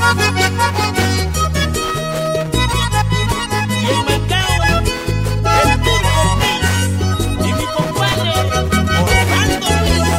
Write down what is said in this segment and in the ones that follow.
Y en Macao, el Turco Ortiz y mi compadre Orlando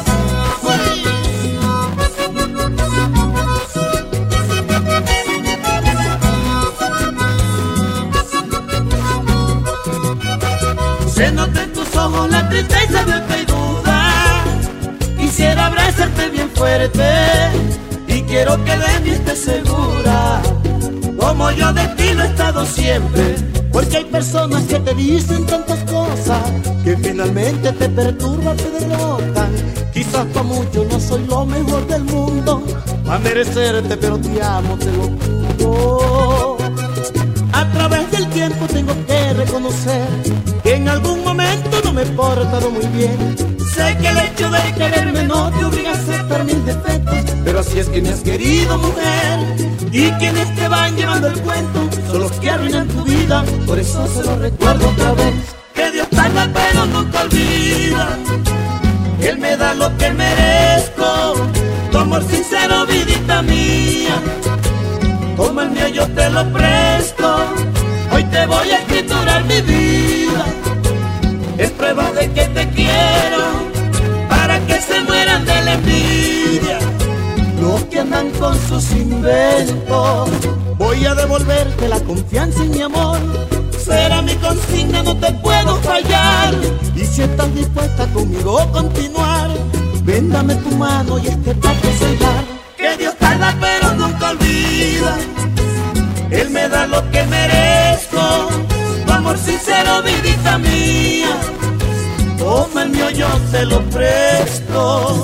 Luis. Se nota en tus ojos la tristeza de esta duda. Quisiera abrazarte bien fuerte y quiero que de mí estés segura, como yo de ti lo he estado siempre. Porque hay personas que te dicen tantas cosas que finalmente te perturban, te derrotan. Quizás para muchos no soy lo mejor del mundo a merecerte, pero te amo, te lo juro. A través del tiempo tengo que reconocer que en algún momento no me he portado muy bien. Sé que el hecho de quererme no te obliga a aceptar mis defectos, pero así es que me has querido, mujer. Y quienes te van llevando el cuento son los que arruinan tu vida. Por eso se lo recuerdo otra vez, que Dios tarda pero nunca olvida. Él me da lo que merezco, tu amor sincero, vidita mía. Como el mío yo te lo presto, hoy te voy a escriturar mi vida. Es prueba de que te quiero, para que se mueran de la envidia los que andan con sus inventos. Voy a devolverte la confianza en mi amor, será mi consigna, no te puedo fallar. Y si estás dispuesta conmigo a continuar, ven, dame tu mano y este pacto sellar. Que Dios tarda pero nunca olvida, Él me da lo que merezco, tu amor sincero, vidita mía. Toma el mío, yo te lo presto.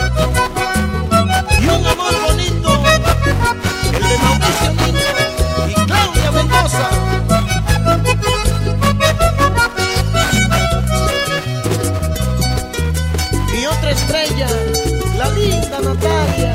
Y un amor bonito, el de Mauricio Niño y Claudia Mendoza. Y otra estrella, la linda Natalia.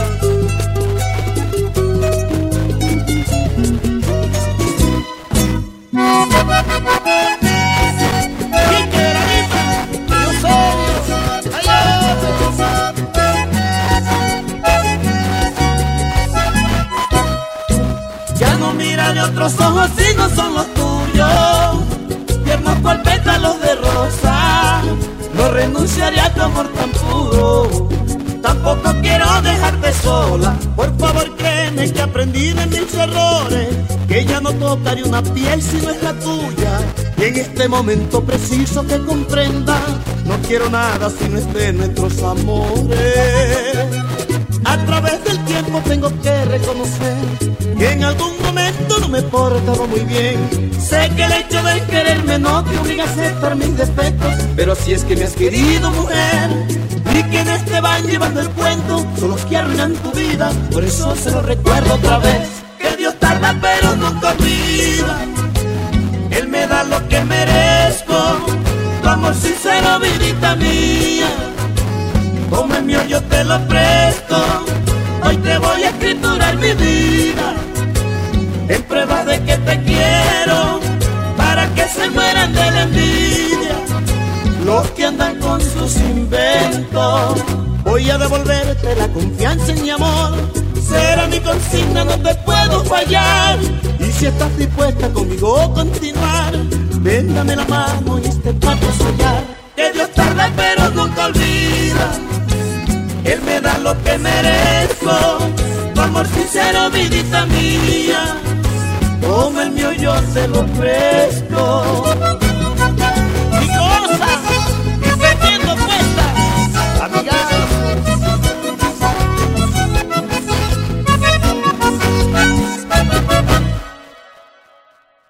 De otros ojos si no son los tuyos, tiernos cual pétalos de rosa. No renunciaré a tu amor tan puro, tampoco quiero dejarte sola. Por favor créeme que aprendí de mis errores, que ya no tocaré una piel si no es la tuya. Y en este momento preciso que comprendas, no quiero nada si no esté en nuestros amores. A través del tiempo tengo que reconocer que en algún momento no me he portado muy bien. Sé que el hecho de quererme no te obliga a aceptar mis defectos, pero si es que me has querido, mujer. Y quienes te van llevando el cuento son los que arruinan tu vida. Por eso se lo recuerdo otra vez, que Dios tarda pero nunca olvida. Él me da lo que merezco, tu amor sincero, vidita mía. Como el mío yo te lo presto, hoy te voy a escriturar mi vida. En prueba de que te quiero, para que se mueran de la envidia los que andan con sus inventos. Voy a devolverte la confianza en mi amor, será mi consigna, no te puedo fallar. Y si estás dispuesta conmigo a continuar, ven, dame la mano y este pacto sellar. Que Dios tarda pero nunca olvida, Él me da lo que merezco, tu amor sincero, vidita mía. Como el mío yo se lo presto.